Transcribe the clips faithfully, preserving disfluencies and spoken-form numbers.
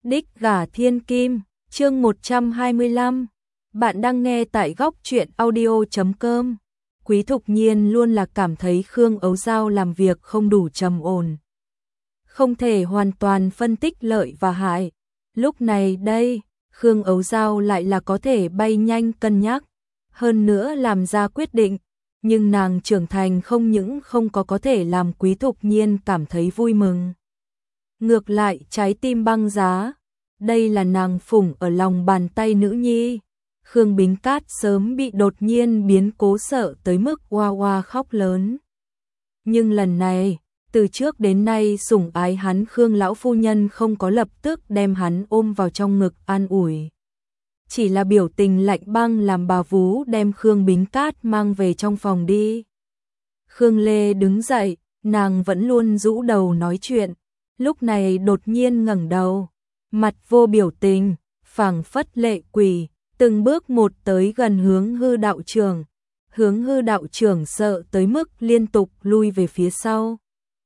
Đích gả thiên kim, chương một trăm hai mươi lăm. Bạn đang nghe tại góc truyện audio chấm com. Quý Thục Nhiên luôn là cảm thấy Khương Ấu Dao làm việc không đủ trầm ổn. Không thể hoàn toàn phân tích lợi và hại. Lúc này đây, Khương Ấu Dao lại là có thể bay nhanh cân nhắc, hơn nữa làm ra quyết định. Nhưng nàng trưởng thành không những không có có thể làm Quý Thục Nhiên cảm thấy vui mừng. Ngược lại trái tim băng giá, đây là nàng phủng ở lòng bàn tay nữ nhi. Khương Bính Cát sớm bị đột nhiên biến cố sợ tới mức oa oa khóc lớn. Nhưng lần này, từ trước đến nay sủng ái hắn Khương lão phu nhân không có lập tức đem hắn ôm vào trong ngực an ủi. Chỉ là biểu tình lạnh băng làm bà vú đem Khương Bính Cát mang về trong phòng đi. Khương Lê đứng dậy, nàng vẫn luôn rũ đầu nói chuyện. Lúc này đột nhiên ngẩng đầu, mặt vô biểu tình, phảng phất lệ quỷ, từng bước một tới gần Hướng Hư đạo trưởng. Hướng Hư đạo trưởng sợ tới mức liên tục lui về phía sau.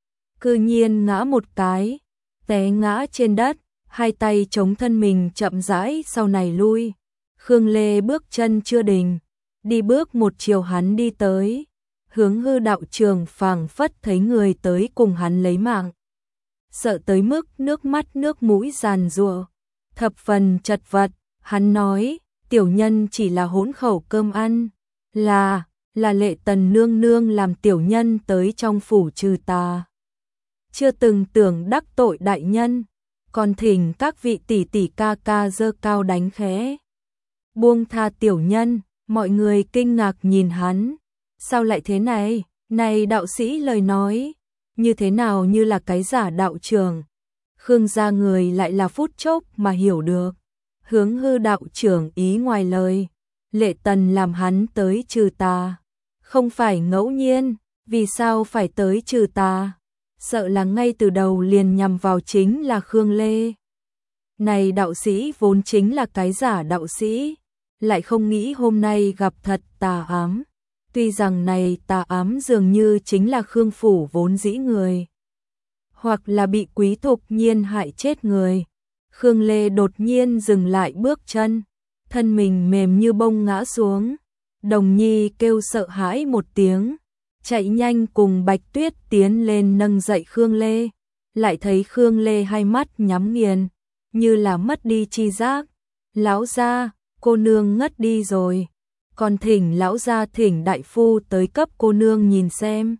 Cư nhiên ngã một cái, té ngã trên đất, hai tay chống thân mình chậm rãi sau này lui. Khương Lê bước chân chưa đình, đi bước một chiều hắn đi tới. Hướng Hư đạo trưởng phảng phất thấy người tới cùng hắn lấy mạng. Sợ tới mức nước mắt nước mũi giàn giụa, thập phần chật vật, hắn nói, tiểu nhân chỉ là hỗn khẩu cơm ăn, là, là Lệ Tần nương nương làm tiểu nhân tới trong phủ trừ tà. Chưa từng tưởng đắc tội đại nhân, còn thỉnh các vị tỷ tỷ ca ca giơ cao đánh khẽ. Buông tha tiểu nhân, mọi người kinh ngạc nhìn hắn, sao lại thế này, này đạo sĩ lời nói. Như thế nào như là cái giả đạo trưởng. Khương gia người lại là phút chốc mà hiểu được. Hướng Hư đạo trưởng ý ngoài lời. Lệ Tần làm hắn tới trừ tà. Không phải ngẫu nhiên, vì sao phải tới trừ tà? Sợ là ngay từ đầu liền nhằm vào chính là Khương Lê. Này đạo sĩ vốn chính là cái giả đạo sĩ. Lại không nghĩ hôm nay gặp thật tà ám. Tuy rằng này tà ám dường như chính là Khương phủ vốn dĩ người, hoặc là bị Quý Thục Nhiên hại chết người. Khương Lê đột nhiên dừng lại bước chân, thân mình mềm như bông ngã xuống. Đồng Nhi kêu sợ hãi một tiếng, chạy nhanh cùng Bạch Tuyết tiến lên nâng dậy Khương Lê. Lại thấy Khương Lê hai mắt nhắm nghiền, như là mất đi chi giác. Lão gia, cô nương ngất đi rồi. Còn thỉnh lão gia thỉnh đại phu tới cấp cô nương nhìn xem.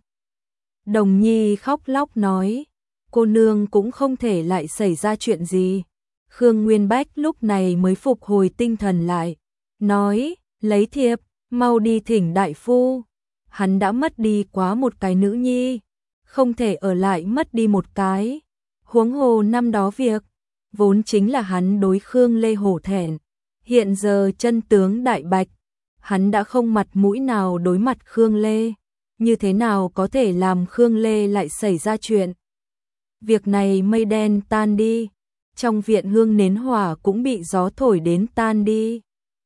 Đồng Nhi khóc lóc nói, cô nương cũng không thể lại xảy ra chuyện gì. Khương Nguyên Bách lúc này mới phục hồi tinh thần lại, nói, lấy thiệp, mau đi thỉnh đại phu. Hắn đã mất đi quá một cái nữ nhi, không thể ở lại mất đi một cái. Huống hồ năm đó việc, vốn chính là hắn đối Khương Lê hổ thẹn. Hiện giờ chân tướng đại bạch, hắn đã không mặt mũi nào đối mặt Khương Lê, như thế nào có thể làm Khương Lê lại xảy ra chuyện. Việc này mây đen tan đi, trong viện hương nến hỏa cũng bị gió thổi đến tan đi.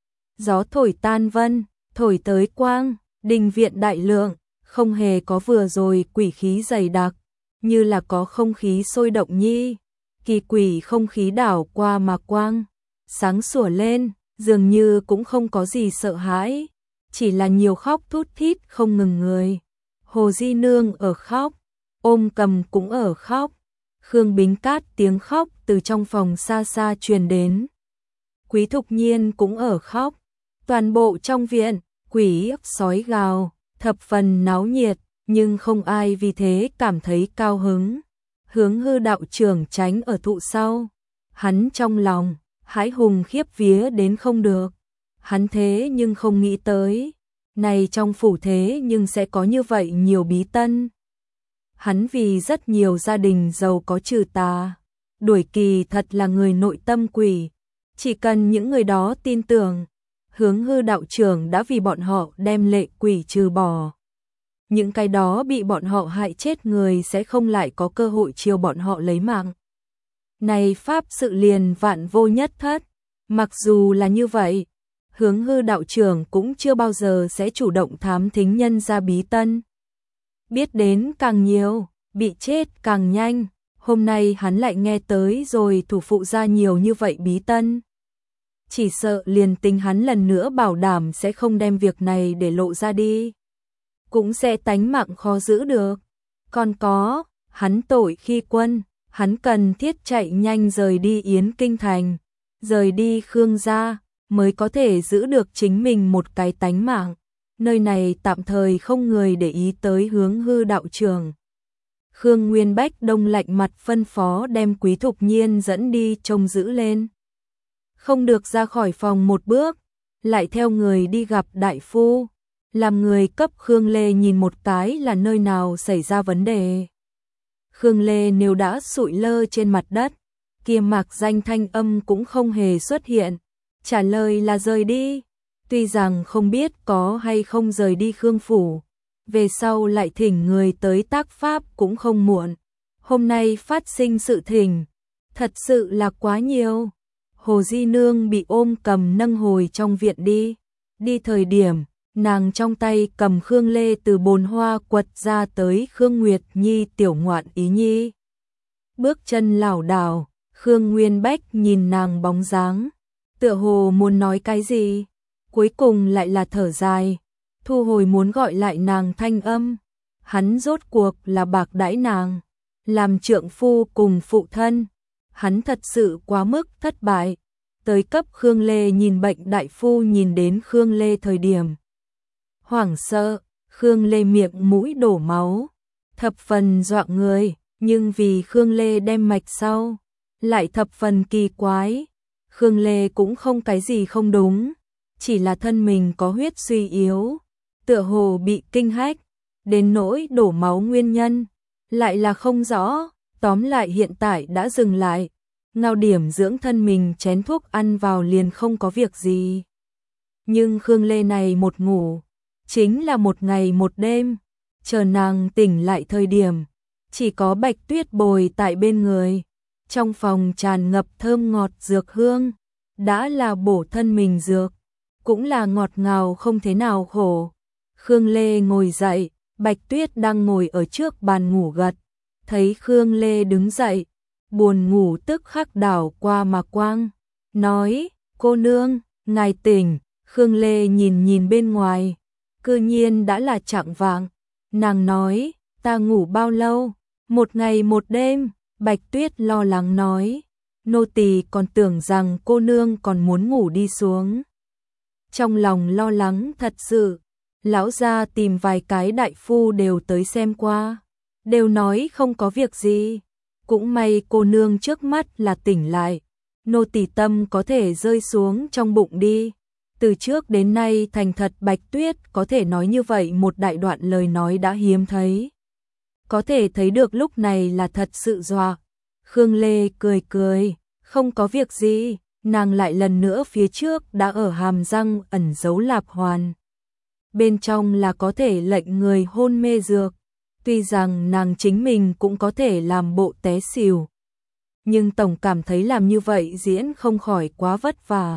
Gió thổi tan vân, thổi tới quang, đình viện đại lượng, không hề có vừa rồi quỷ khí dày đặc, như là có không khí sôi động nhi, kỳ quỷ không khí đảo qua mà quang, sáng sủa lên. Dường như cũng không có gì sợ hãi, chỉ là nhiều khóc thút thít không ngừng người. Hồ Di Nương ở khóc, Ôm Cầm cũng ở khóc. Khương Bính Cát tiếng khóc từ trong phòng xa xa truyền đến. Quý Thục Nhiên cũng ở khóc. Toàn bộ trong viện, quỷ sói gào, thập phần náo nhiệt, nhưng không ai vì thế cảm thấy cao hứng. Hướng Hư đạo trưởng tránh ở thụ sau, hắn trong lòng hãi hùng khiếp vía đến không được. Hắn thế nhưng không nghĩ tới, này trong phủ thế nhưng sẽ có như vậy nhiều bí tân. Hắn vì rất nhiều gia đình giàu có trừ tà, đuổi kỳ thật là người nội tâm quỷ. Chỉ cần những người đó tin tưởng, Hướng Hư đạo trưởng đã vì bọn họ đem lệ quỷ trừ bỏ. Những cái đó bị bọn họ hại chết người sẽ không lại có cơ hội chiêu bọn họ lấy mạng. Này pháp sự liền vạn vô nhất thất. Mặc dù là như vậy, Hướng Hư đạo trưởng cũng chưa bao giờ sẽ chủ động thám thính nhân ra bí tân. Biết đến càng nhiều, bị chết càng nhanh. Hôm nay hắn lại nghe tới rồi thủ phụ ra nhiều như vậy bí tân. Chỉ sợ liền tính hắn lần nữa bảo đảm sẽ không đem việc này để lộ ra đi, cũng sẽ tánh mạng khó giữ được. Còn có, hắn tội khi quân, hắn cần thiết chạy nhanh rời đi Yến Kinh Thành, rời đi Khương gia, mới có thể giữ được chính mình một cái tánh mạng. Nơi này tạm thời không người để ý tới Hướng Hư đạo trưởng. Khương Nguyên Bách đông lạnh mặt phân phó đem Quý Thục Nhiên dẫn đi trông giữ lên. Không được ra khỏi phòng một bước, lại theo người đi gặp đại phu, làm người cấp Khương Lê nhìn một cái là nơi nào xảy ra vấn đề. Khương Lê nếu đã sụi lơ trên mặt đất, kia mạc danh thanh âm cũng không hề xuất hiện, trả lời là rời đi. Tuy rằng không biết có hay không rời đi Khương phủ, về sau lại thỉnh người tới tác pháp cũng không muộn. Hôm nay phát sinh sự thỉnh, thật sự là quá nhiều. Hồ Di Nương bị ôm cầm nâng hồi trong viện đi. Đi thời điểm, nàng trong tay cầm Khương Lê từ bồn hoa quật ra tới Khương Nguyệt Nhi tiểu ngoạn ý nhi. Bước chân lảo đảo, Khương Nguyên Bách nhìn nàng bóng dáng, tựa hồ muốn nói cái gì, cuối cùng lại là thở dài, thu hồi muốn gọi lại nàng thanh âm. Hắn rốt cuộc là bạc đãi nàng, làm trượng phu cùng phụ thân, hắn thật sự quá mức thất bại. Tới cấp Khương Lê nhìn bệnh đại phu nhìn đến Khương Lê thời điểm hoảng sợ, Khương Lê miệng mũi đổ máu, thập phần dọa người, nhưng vì Khương Lê đem mạch sau, lại thập phần kỳ quái. Khương Lê cũng không cái gì không đúng, chỉ là thân mình có huyết suy yếu, tựa hồ bị kinh hách, đến nỗi đổ máu nguyên nhân, lại là không rõ, tóm lại hiện tại đã dừng lại. Ngao điểm dưỡng thân mình chén thuốc ăn vào liền không có việc gì. Nhưng Khương Lê này một ngủ, chính là một ngày một đêm, chờ nàng tỉnh lại thời điểm, chỉ có Bạch Tuyết bồi tại bên người, trong phòng tràn ngập thơm ngọt dược hương, đã là bổ thân mình dược, cũng là ngọt ngào không thế nào khổ. Khương Lê ngồi dậy, Bạch Tuyết đang ngồi ở trước bàn ngủ gật, thấy Khương Lê đứng dậy, buồn ngủ tức khắc đảo qua mà quang, nói, cô nương, ngài tỉnh. Khương Lê nhìn nhìn bên ngoài, cư nhiên đã là chạng vạng, nàng nói, ta ngủ bao lâu, một ngày một đêm. Bạch Tuyết lo lắng nói, nô tỳ còn tưởng rằng cô nương còn muốn ngủ đi xuống. Trong lòng lo lắng thật sự, lão gia tìm vài cái đại phu đều tới xem qua, đều nói không có việc gì. Cũng may cô nương trước mắt là tỉnh lại, nô tỳ tâm có thể rơi xuống trong bụng đi. Từ trước đến nay thành thật Bạch Tuyết có thể nói như vậy một đại đoạn lời nói đã hiếm thấy. Có thể thấy được lúc này là thật sự dọa. Khương Lê cười cười, không có việc gì, nàng lại lần nữa phía trước đã ở hàm răng ẩn giấu lạp hoàn. Bên trong là có thể lệnh người hôn mê dược. Tuy rằng nàng chính mình cũng có thể làm bộ té xỉu, nhưng tổng cảm thấy làm như vậy diễn không khỏi quá vất vả.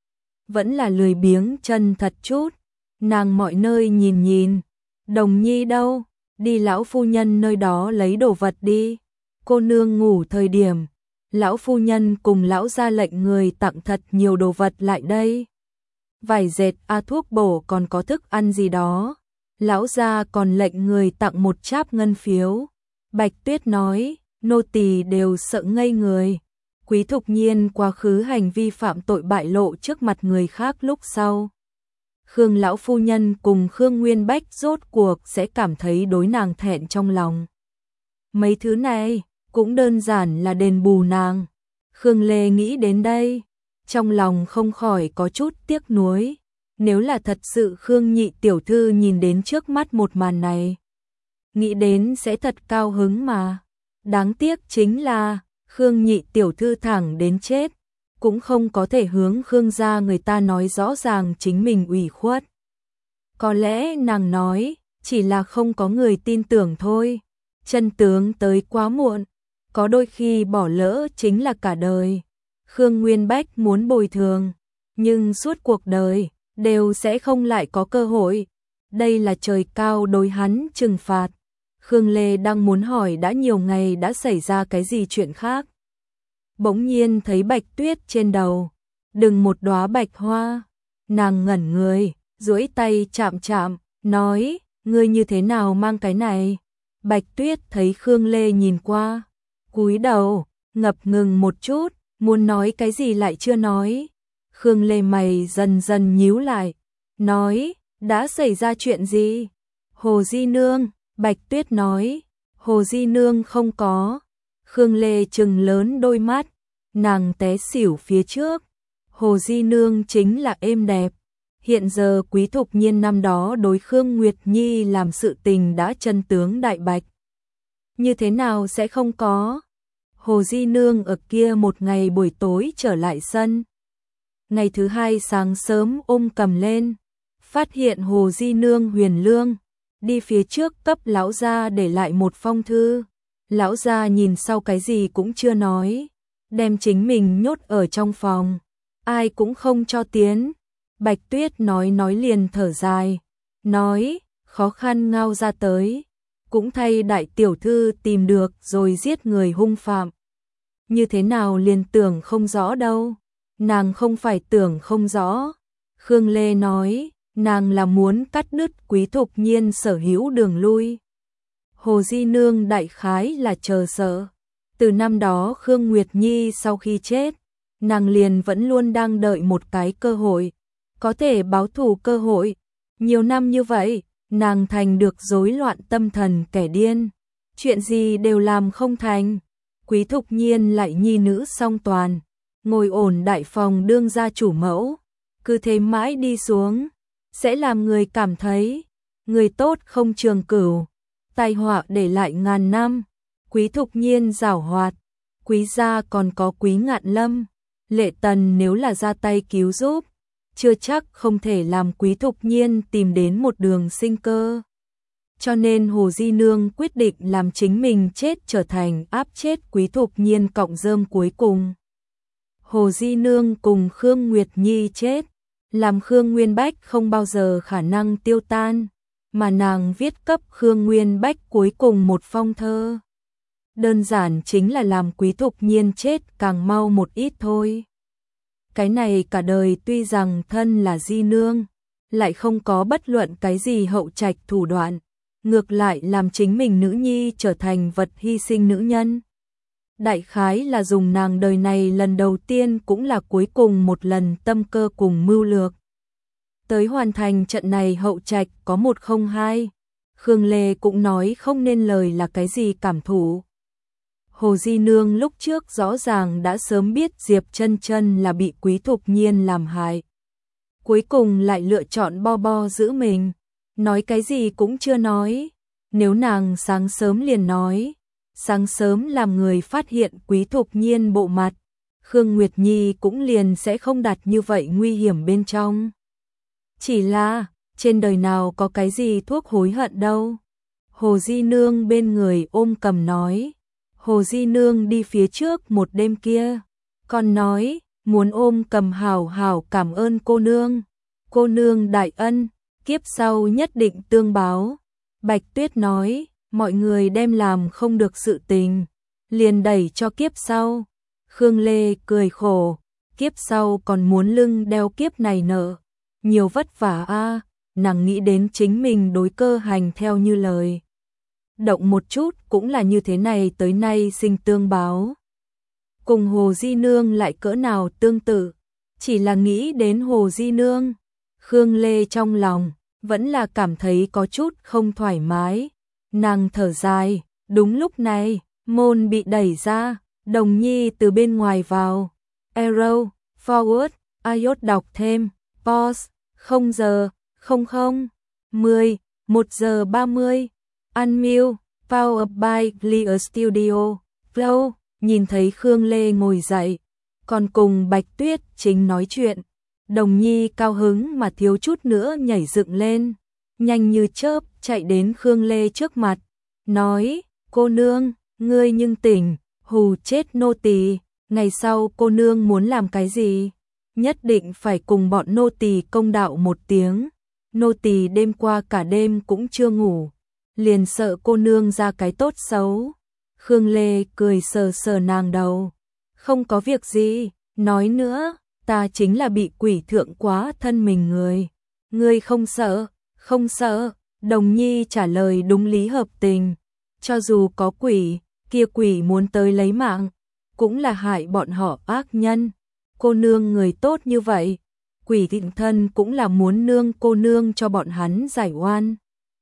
Vẫn là lười biếng chân thật chút, nàng mọi nơi nhìn nhìn, Đồng Nhi đâu, đi lão phu nhân nơi đó lấy đồ vật đi. Cô nương ngủ thời điểm, lão phu nhân cùng lão ra lệnh người tặng thật nhiều đồ vật lại đây. Vải dệt, a thuốc bổ còn có thức ăn gì đó. Lão gia còn lệnh người tặng một cháp ngân phiếu. Bạch Tuyết nói, nô tỳ đều sợ ngây người. Quý Thục Nhiên quá khứ hành vi phạm tội bại lộ trước mặt người khác lúc sau. Khương lão phu nhân cùng Khương Nguyên Bách rốt cuộc sẽ cảm thấy đối nàng thẹn trong lòng. Mấy thứ này cũng đơn giản là đền bù nàng. Khương Lê nghĩ đến đây, trong lòng không khỏi có chút tiếc nuối. Nếu là thật sự Khương nhị tiểu thư nhìn đến trước mắt một màn này, nghĩ đến sẽ thật cao hứng mà. Đáng tiếc chính là Khương nhị tiểu thư thẳng đến chết, cũng không có thể hướng Khương gia người ta nói rõ ràng chính mình ủy khuất. Có lẽ nàng nói, chỉ là không có người tin tưởng thôi. Chân tướng tới quá muộn, có đôi khi bỏ lỡ chính là cả đời. Khương Nguyên Bách muốn bồi thường, nhưng suốt cuộc đời đều sẽ không lại có cơ hội. Đây là trời cao đối hắn trừng phạt. Khương Lê đang muốn hỏi đã nhiều ngày đã xảy ra cái gì chuyện khác. Bỗng nhiên thấy bạch tuyết trên đầu, đừng một đóa bạch hoa. Nàng ngẩn người, duỗi tay chạm chạm, nói, ngươi như thế nào mang cái này? Bạch tuyết thấy Khương Lê nhìn qua, cúi đầu, ngập ngừng một chút, muốn nói cái gì lại chưa nói. Khương Lê mày dần dần nhíu lại, nói, đã xảy ra chuyện gì? Hồ Di Nương, Bạch Tuyết nói, Hồ Di Nương không có. Khương Lê trừng lớn đôi mắt, nàng té xỉu phía trước. Hồ Di Nương chính là êm đẹp. Hiện giờ Quý Thục Nhiên năm đó đối Khương Nguyệt Nhi làm sự tình đã chân tướng đại bạch. Như thế nào sẽ không có? Hồ Di Nương ở kia một ngày buổi tối trở lại sân. Ngày thứ hai sáng sớm ôm cầm lên, phát hiện Hồ Di Nương huyền lương, đi phía trước cấp lão gia để lại một phong thư. Lão gia nhìn sau cái gì cũng chưa nói, đem chính mình nhốt ở trong phòng, ai cũng không cho tiến. Bạch Tuyết nói nói liền thở dài, nói, khó khăn ngao ra tới, cũng thay đại tiểu thư tìm được rồi giết người hung phạm. Như thế nào liền tưởng không rõ đâu. Nàng không phải tưởng không rõ. Khương Lê nói, nàng là muốn cắt đứt Quý Thục Nhiên sở hữu đường lui. Hồ Di Nương đại khái là chờ sợ. Từ năm đó Khương Nguyệt Nhi sau khi chết, nàng liền vẫn luôn đang đợi một cái cơ hội, có thể báo thù cơ hội. Nhiều năm như vậy, nàng thành được rối loạn tâm thần kẻ điên. Chuyện gì đều làm không thành. Quý Thục Nhiên lại nhi nữ song toàn, ngồi ổn đại phòng đương gia chủ mẫu, cứ thế mãi đi xuống, sẽ làm người cảm thấy, người tốt không trường cửu, tai họa để lại ngàn năm. Quý Thục Nhiên giảo hoạt, Quý gia còn có Quý Ngạn Lâm, Lệ Tần nếu là ra tay cứu giúp, chưa chắc không thể làm Quý Thục Nhiên tìm đến một đường sinh cơ. Cho nên Hồ Di Nương quyết định làm chính mình chết trở thành áp chết Quý Thục Nhiên cọng rơm cuối cùng. Hồ Di Nương cùng Khương Nguyệt Nhi chết, làm Khương Nguyên Bách không bao giờ khả năng tiêu tan, mà nàng viết cấp Khương Nguyên Bách cuối cùng một phong thơ. Đơn giản chính là làm Quý Thục Nhiên chết càng mau một ít thôi. Cái này cả đời tuy rằng thân là Di Nương, lại không có bất luận cái gì hậu trạch thủ đoạn, ngược lại làm chính mình nữ nhi trở thành vật hy sinh nữ nhân. Đại khái là dùng nàng đời này lần đầu tiên cũng là cuối cùng một lần tâm cơ cùng mưu lược. Tới hoàn thành trận này hậu trạch có một không hai, Khương Lê cũng nói không nên lời là cái gì cảm thụ. Hồ Di Nương lúc trước rõ ràng đã sớm biết Diệp Chân Chân là bị Quý Thục Nhiên làm hại. Cuối cùng lại lựa chọn bo bo giữ mình, nói cái gì cũng chưa nói. Nếu nàng sáng sớm liền nói, sáng sớm làm người phát hiện Quý Thục Nhiên bộ mặt, Khương Nguyệt Nhi cũng liền sẽ không đặt như vậy nguy hiểm bên trong. Chỉ là, trên đời nào có cái gì thuốc hối hận đâu. Hồ Di Nương bên người ôm cầm nói. Hồ Di Nương đi phía trước một đêm kia, còn nói, muốn ôm cầm hảo hảo cảm ơn cô nương. Cô nương đại ân, kiếp sau nhất định tương báo. Bạch Tuyết nói, mọi người đem làm không được sự tình, liền đẩy cho kiếp sau. Khương Lê cười khổ, kiếp sau còn muốn lưng đeo kiếp này nợ. Nhiều vất vả a. Nàng nghĩ đến chính mình đối Cơ Hành theo như lời. Động một chút cũng là như thế này tới nay sinh tương báo. Cùng Hồ Di Nương lại cỡ nào tương tự, chỉ là nghĩ đến Hồ Di Nương, Khương Lê trong lòng vẫn là cảm thấy có chút không thoải mái. Nàng thở dài, đúng lúc này, môn bị đẩy ra, Đồng Nhi từ bên ngoài vào. Arrow, forward, iốt đọc thêm, pause, không giờ, không không, mười, một giờ ba mươi. Unmute, Power by Clear Studio, Flow, nhìn thấy Khương Lê ngồi dậy, còn cùng Bạch Tuyết chính nói chuyện. Đồng Nhi cao hứng mà thiếu chút nữa nhảy dựng lên, nhanh như chớp chạy đến Khương Lê trước mặt, nói, cô nương, ngươi nhưng tỉnh, hù chết nô tỳ, ngày sau cô nương muốn làm cái gì, nhất định phải cùng bọn nô tỳ công đạo một tiếng, nô tỳ đêm qua cả đêm cũng chưa ngủ. liền sợ cô nương ra cái tốt xấu. Khương Lê cười sờ sờ nàng đầu. Không có việc gì, nói nữa, ta chính là bị quỷ thượng quá thân mình người. Ngươi không sợ, không sợ, Đồng Nhi trả lời đúng lý hợp tình. Cho dù có quỷ, kia quỷ muốn tới lấy mạng, cũng là hại bọn họ ác nhân. Cô nương người tốt như vậy, quỷ thịnh thân cũng là muốn nương cô nương cho bọn hắn giải oan.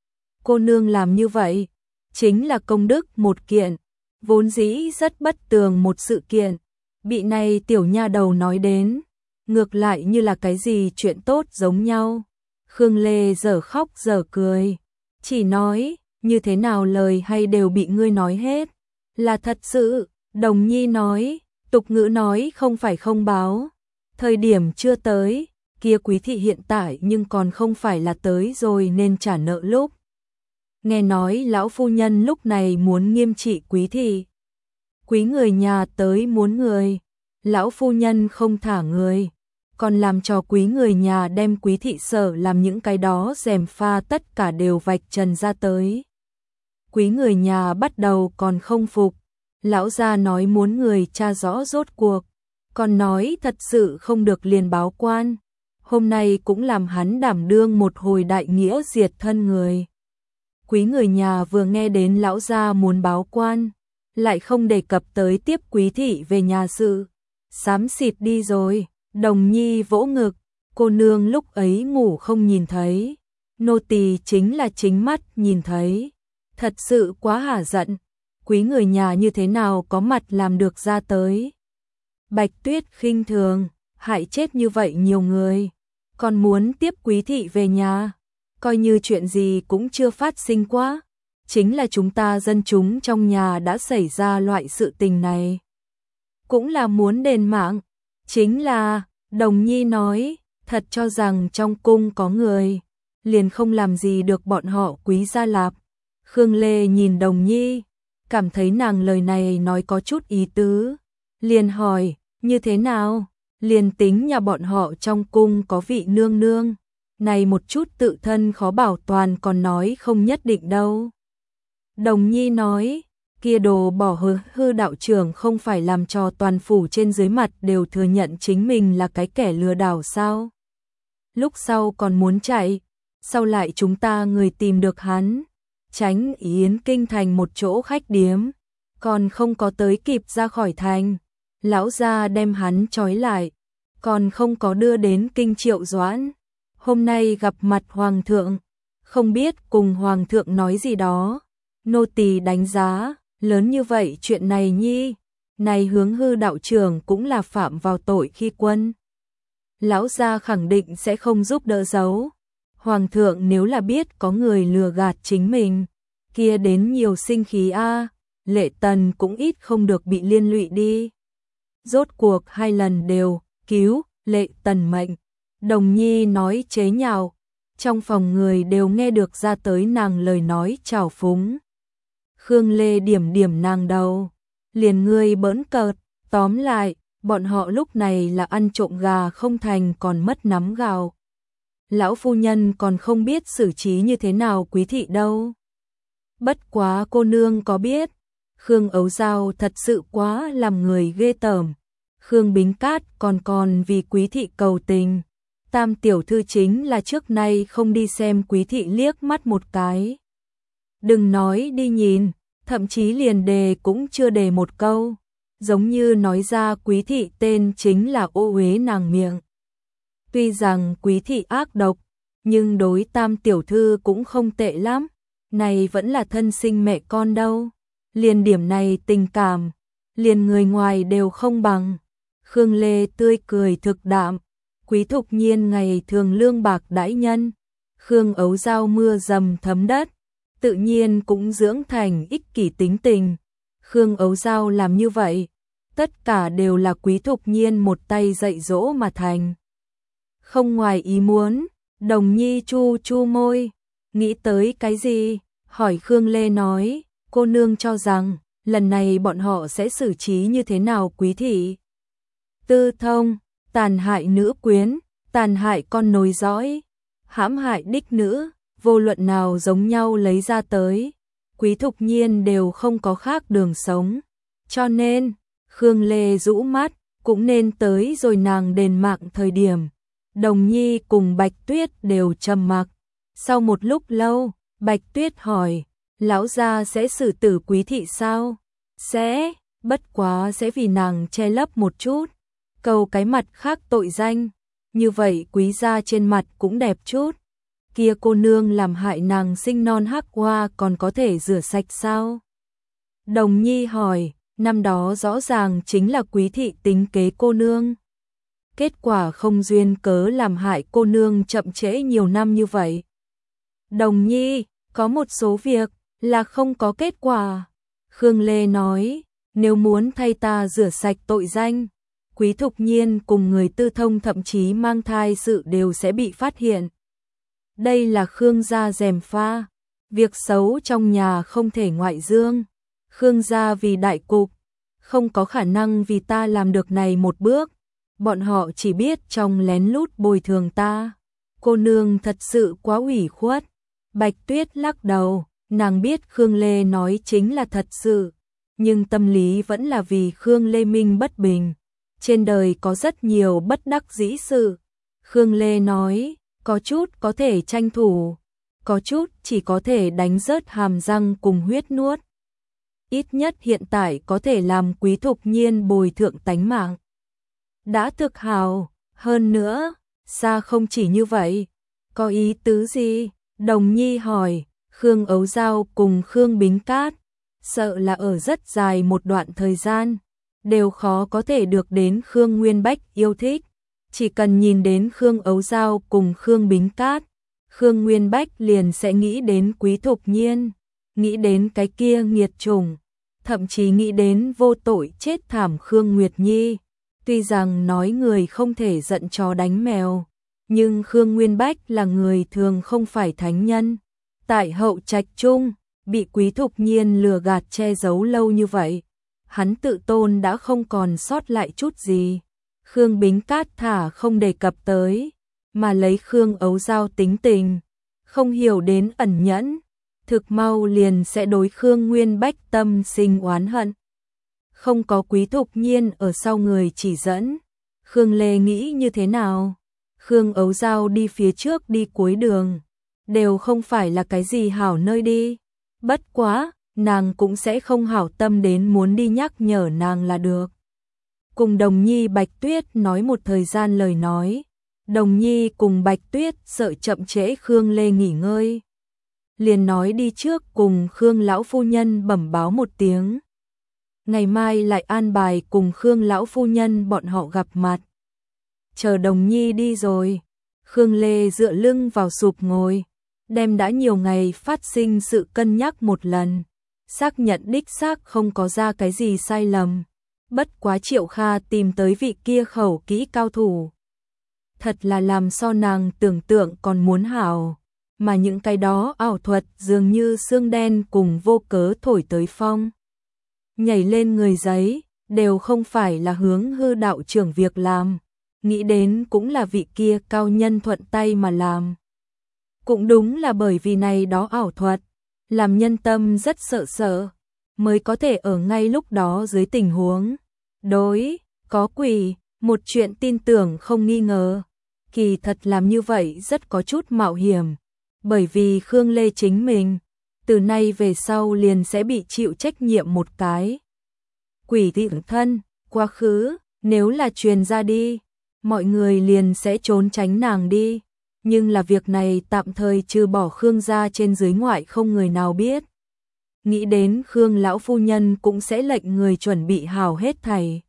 Cô nương làm như vậy, chính là công đức một kiện, vốn dĩ rất bất tường một sự kiện. Bị này tiểu nha đầu nói đến, ngược lại như là cái gì chuyện tốt giống nhau. Khương Lê dở khóc dở cười, chỉ nói, như thế nào lời hay đều bị ngươi nói hết. Là thật sự, Đồng Nhi nói, tục ngữ nói không phải không báo. Thời điểm chưa tới, kia quý thị hiện tại nhưng còn không phải là tới rồi nên trả nợ lúc. Nghe nói lão phu nhân lúc này muốn nghiêm trị quý thị. Quý người nhà tới muốn người, lão phu nhân không thả người, còn làm cho quý người nhà đem quý thị sở làm những cái đó gièm pha tất cả đều vạch trần ra tới. Quý người nhà bắt đầu còn không phục, lão gia nói muốn người tra rõ rốt cuộc, còn nói thật sự không được liền báo quan. Hôm nay cũng làm hắn đảm đương một hồi đại nghĩa diệt thân người. Quý người nhà vừa nghe đến lão gia muốn báo quan, lại không đề cập tới tiếp quý thị về nhà sự, xám xịt đi rồi. Đồng Nhi vỗ ngực, cô nương lúc ấy ngủ không nhìn thấy, nô tỳ chính là chính mắt nhìn thấy, thật sự quá hả giận. Quý người nhà như thế nào có mặt làm được ra tới. Bạch Tuyết khinh thường, hại chết như vậy nhiều người, còn muốn tiếp quý thị về nhà, coi như chuyện gì cũng chưa phát sinh quá. Chính là chúng ta dân chúng trong nhà đã xảy ra loại sự tình này, cũng là muốn đền mạng. Chính là, Đồng Nhi nói, thật cho rằng trong cung có người, liền không làm gì được bọn họ Quý gia Lạp. Khương Lê nhìn Đồng Nhi, cảm thấy nàng lời này nói có chút ý tứ, liền hỏi, như thế nào? Liền tính nhà bọn họ trong cung có vị nương nương, này một chút tự thân khó bảo toàn còn nói không nhất định đâu. Đồng Nhi nói, kia đồ bỏ hư, hư đạo trưởng không phải làm cho toàn phủ trên dưới mặt đều thừa nhận chính mình là cái kẻ lừa đảo sao? Lúc sau còn muốn chạy, sau lại chúng ta người tìm được hắn, tránh Yến Kinh thành một chỗ khách điếm, còn không có tới kịp ra khỏi thành, lão gia đem hắn trói lại, còn không có đưa đến Kinh Triệu Doãn. Hôm nay gặp mặt hoàng thượng, không biết cùng hoàng thượng nói gì đó, nô tỳ đánh giá, lớn như vậy chuyện này nhi, này hướng hư đạo trưởng cũng là phạm vào tội khi quân. Lão gia khẳng định sẽ không giúp đỡ giấu. Hoàng thượng nếu là biết có người lừa gạt chính mình, kia đến nhiều sinh khí a, Lệ Tần cũng ít không được bị liên lụy đi. Rốt cuộc hai lần đều cứu Lệ Tần mệnh. Đồng Nhi nói chế nhạo, trong phòng người đều nghe được ra tới nàng lời nói trào phúng. Khương Lê điểm điểm nàng đầu, liền ngươi bỡn cợt, tóm lại, bọn họ lúc này là ăn trộm gà không thành còn mất nắm gạo. Lão phu nhân còn không biết xử trí như thế nào quý thị đâu. Bất quá cô nương có biết, Khương Ấu Giao thật sự quá làm người ghê tởm. Khương Bính Cát còn còn vì quý thị cầu tình. Tam tiểu thư chính là trước nay không đi xem quý thị liếc mắt một cái. Đừng nói đi nhìn, thậm chí liền đề cũng chưa đề một câu, giống như nói ra quý thị tên chính là ô uế nàng miệng. Tuy rằng quý thị ác độc, nhưng đối tam tiểu thư cũng không tệ lắm, này vẫn là thân sinh mẹ con đâu. Liền điểm này tình cảm, liền người ngoài đều không bằng. Khương Lê tươi cười thực đạm, Quý Thục Nhiên ngày thường lương bạc đãi nhân, Khương Ấu Giao mưa dầm thấm đất, tự nhiên cũng dưỡng thành ích kỷ tính tình. Khương Ấu Giao làm như vậy, tất cả đều là Quý Thục Nhiên một tay dạy dỗ mà thành. Không ngoài ý muốn, Đồng Nhi chu chu môi, nghĩ tới cái gì, hỏi Khương Lê nói, cô nương cho rằng, lần này bọn họ sẽ xử trí như thế nào quý thị? Tư thông, tàn hại nữ quyến, tàn hại con nối dõi, hãm hại đích nữ, vô luận nào giống nhau lấy ra tới, Quý Thục Nhiên đều không có khác đường sống. Cho nên, Khương Lê rũ mắt, cũng nên tới rồi nàng đền mạng thời điểm. Đồng Nhi cùng Bạch Tuyết đều trầm mặc. Sau một lúc lâu, Bạch Tuyết hỏi, lão gia sẽ xử tử Quý thị sao? Sẽ, bất quá sẽ vì nàng che lấp một chút, cầu cái mặt khác tội danh, như vậy Quý gia trên mặt cũng đẹp chút. Kia cô nương làm hại nàng sinh non hắc hoa còn có thể rửa sạch sao? Đồng Nhi hỏi, năm đó rõ ràng chính là Quý thị tính kế cô nương. Kết quả không duyên cớ làm hại cô nương chậm trễ nhiều năm như vậy. Đồng Nhi, có một số việc là không có kết quả. Khương Lê nói, nếu muốn thay ta rửa sạch tội danh, Quý Thục Nhiên cùng người tư thông thậm chí mang thai sự đều sẽ bị phát hiện. Đây là Khương gia gièm pha, việc xấu trong nhà không thể ngoại dương. Khương gia vì đại cục, không có khả năng vì ta làm được này một bước. Bọn họ chỉ biết trong lén lút bồi thường ta. Cô nương thật sự quá ủy khuất. Bạch Tuyết lắc đầu, nàng biết Khương Lê nói chính là thật sự, nhưng tâm lý vẫn là vì Khương Lê Minh bất bình. Trên đời có rất nhiều bất đắc dĩ sự. Khương Lê nói, có chút có thể tranh thủ, có chút chỉ có thể đánh rớt hàm răng cùng huyết nuốt. Ít nhất hiện tại có thể làm Quý Thục Nhiên bồi thượng tánh mạng. Đã thực hào, hơn nữa, xa không chỉ như vậy. Có ý tứ gì? Đồng Nhi hỏi, Khương Ấu Giao cùng Khương Bính Cát, sợ là ở rất dài một đoạn thời gian, đều khó có thể được đến Khương Nguyên Bách yêu thích. Chỉ cần nhìn đến Khương Ấu Giao cùng Khương Bính Cát, Khương Nguyên Bách liền sẽ nghĩ đến Quý Thục Nhiên, nghĩ đến cái kia nghiệt chủng, thậm chí nghĩ đến vô tội chết thảm Khương Nguyệt Nhi. Tuy rằng nói người không thể giận chó đánh mèo, nhưng Khương Nguyên Bách là người thường không phải thánh nhân. Tại hậu trạch chung, bị Quý Thục Nhiên lừa gạt che giấu lâu như vậy, hắn tự tôn đã không còn sót lại chút gì. Khương Bính Cát thả không đề cập tới, mà lấy Khương Ấu Giao tính tình, không hiểu đến ẩn nhẫn, thực mau liền sẽ đối Khương Nguyên Bách tâm sinh oán hận. Không có Quý Thục Nhiên ở sau người chỉ dẫn, Khương Lê nghĩ như thế nào? Khương Ấu Giao đi phía trước đi cuối đường, đều không phải là cái gì hảo nơi đi. Bất quá, nàng cũng sẽ không hảo tâm đến muốn đi nhắc nhở nàng là được. Cùng Đồng Nhi Bạch Tuyết nói một thời gian lời nói, Đồng Nhi cùng Bạch Tuyết sợ chậm trễ Khương Lê nghỉ ngơi, liền nói đi trước cùng Khương lão phu nhân bẩm báo một tiếng. Ngày mai lại an bài cùng Khương lão phu nhân bọn họ gặp mặt. Chờ Đồng Nhi đi rồi, Khương Lê dựa lưng vào sụp ngồi, đem đã nhiều ngày phát sinh sự cân nhắc một lần, xác nhận đích xác không có ra cái gì sai lầm. Bất quá Triệu Kha tìm tới vị kia khẩu kỹ cao thủ, thật là làm so nàng tưởng tượng còn muốn hảo, mà những cái đó ảo thuật dường như xương đen cùng vô cớ thổi tới phong, nhảy lên người giấy, đều không phải là hướng hư đạo trưởng việc làm, nghĩ đến cũng là vị kia cao nhân thuận tay mà làm. Cũng đúng là bởi vì này đó ảo thuật, làm nhân tâm rất sợ sợ, mới có thể ở ngay lúc đó dưới tình huống đối có quỷ, một chuyện tin tưởng không nghi ngờ. Kỳ thật làm như vậy rất có chút mạo hiểm, bởi vì Khương Lê chính mình từ nay về sau liền sẽ bị chịu trách nhiệm một cái quỷ thị thân. Quá khứ nếu là truyền ra đi, mọi người liền sẽ trốn tránh nàng đi, nhưng là việc này tạm thời trừ bỏ Khương gia trên dưới ngoại không người nào biết. Nghĩ đến Khương lão phu nhân cũng sẽ lệnh người chuẩn bị hào hết thảy,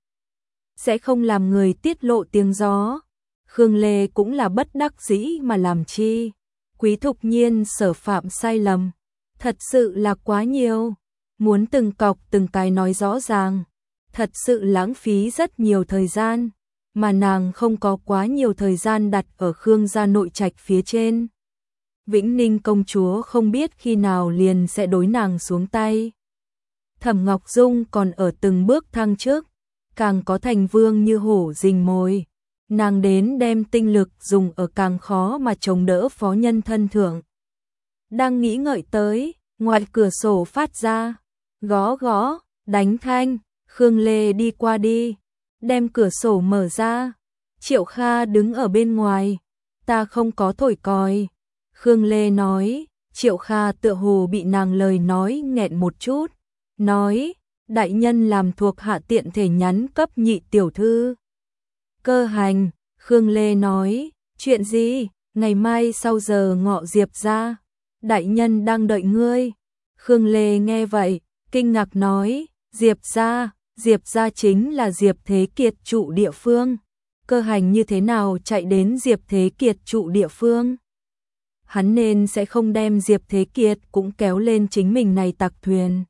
sẽ không làm người tiết lộ tiếng gió. Khương Lê cũng là bất đắc dĩ mà làm chi. Quý Thục Nhiên sở phạm sai lầm, thật sự là quá nhiều, muốn từng cọc từng cái nói rõ ràng, thật sự lãng phí rất nhiều thời gian, mà nàng không có quá nhiều thời gian đặt ở Khương gia nội trạch phía trên. Vĩnh Ninh công chúa không biết khi nào liền sẽ đối nàng xuống tay. Thẩm Ngọc Dung còn ở từng bước thăng trước, càng có thành vương như hổ rình mồi, nàng đến đem tinh lực dùng ở càng khó mà chống đỡ phó nhân thân thượng. Đang nghĩ ngợi tới, ngoài cửa sổ phát ra gõ gõ, đánh thanh, Khương Lê đi qua đi, đem cửa sổ mở ra. Triệu Kha đứng ở bên ngoài, ta không có thổi còi. Khương Lê nói, Triệu Kha tựa hồ bị nàng lời nói nghẹn một chút, nói, đại nhân làm thuộc hạ tiện thể nhắn cấp nhị tiểu thư. Cơ Hành, Khương Lê nói, chuyện gì, ngày mai sau giờ ngọ Diệp gia, đại nhân đang đợi ngươi. Khương Lê nghe vậy, kinh ngạc nói, Diệp gia, Diệp gia chính là Diệp Thế Kiệt trụ địa phương. Cơ Hành như thế nào chạy đến Diệp Thế Kiệt trụ địa phương? Hắn nên sẽ không đem Diệp Thế Kiệt cũng kéo lên chính mình này tặc thuyền.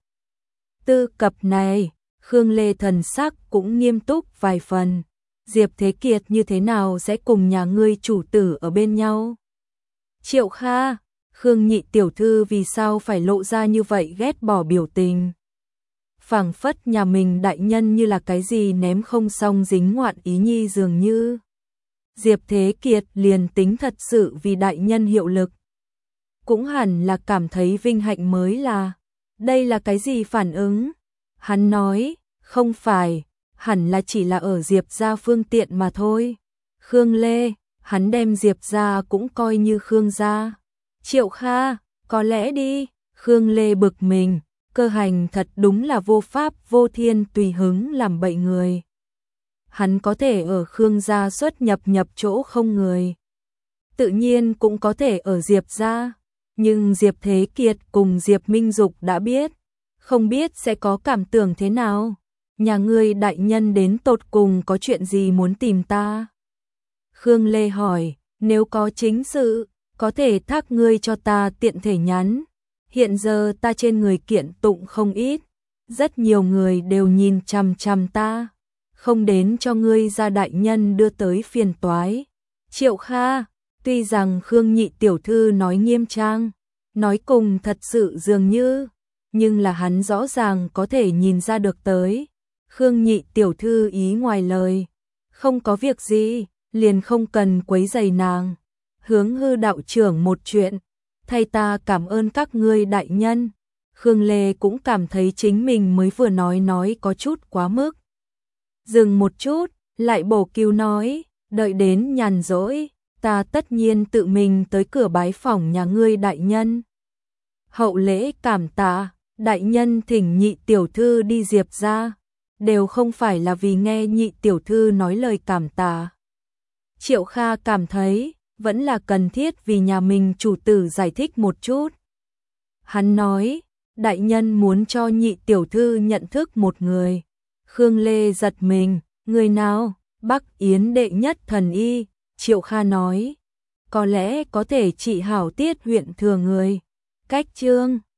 Tư cập này, Khương Lê thần sắc cũng nghiêm túc vài phần. Diệp Thế Kiệt như thế nào sẽ cùng nhà ngươi chủ tử ở bên nhau? Triệu Kha, Khương nhị tiểu thư vì sao phải lộ ra như vậy ghét bỏ biểu tình? Phảng phất nhà mình đại nhân như là cái gì ném không xong dính ngoạn ý nhi dường như. Diệp Thế Kiệt liền tính thật sự vì đại nhân hiệu lực, cũng hẳn là cảm thấy vinh hạnh mới là. Đây là cái gì phản ứng? Hắn nói, không phải, hẳn là chỉ là ở Diệp gia phương tiện mà thôi. Khương Lê, hắn đem Diệp gia cũng coi như Khương gia. Triệu Kha, có lẽ đi. Khương Lê bực mình, Cơ Hành thật đúng là vô pháp vô thiên tùy hứng làm bậy người. Hắn có thể ở Khương gia xuất nhập nhập chỗ không người, tự nhiên cũng có thể ở Diệp gia, nhưng Diệp Thế Kiệt cùng Diệp Minh Dục đã biết, không biết sẽ có cảm tưởng thế nào. Nhà ngươi đại nhân đến tột cùng có chuyện gì muốn tìm ta? Khương Lê hỏi, nếu có chính sự, có thể thác ngươi cho ta tiện thể nhắn. Hiện giờ ta trên người kiện tụng không ít, rất nhiều người đều nhìn chằm chằm ta, không đến cho ngươi gia đại nhân đưa tới phiền toái. Triệu Kha, tuy rằng Khương nhị tiểu thư nói nghiêm trang, nói cùng thật sự dường như, nhưng là hắn rõ ràng có thể nhìn ra được tới. Khương nhị tiểu thư ý ngoài lời, không có việc gì, liền không cần quấy rầy nàng. Hướng Hư đạo trưởng một chuyện, thay ta cảm ơn các ngươi đại nhân. Khương Lê cũng cảm thấy chính mình mới vừa nói nói có chút quá mức. Dừng một chút, lại bổ cứu nói, đợi đến nhàn rỗi, ta tất nhiên tự mình tới cửa bái phỏng nhà ngươi đại nhân. Hậu lễ cảm tạ, đại nhân thỉnh nhị tiểu thư đi Diệp gia, đều không phải là vì nghe nhị tiểu thư nói lời cảm tạ. Triệu Kha cảm thấy, vẫn là cần thiết vì nhà mình chủ tử giải thích một chút. Hắn nói, đại nhân muốn cho nhị tiểu thư nhận thức một người. Khương Lê giật mình, người nào? Bắc Yến đệ nhất thần y. Triệu Kha nói, có lẽ có thể trị hảo Tiết huyện thừa người. Cách chương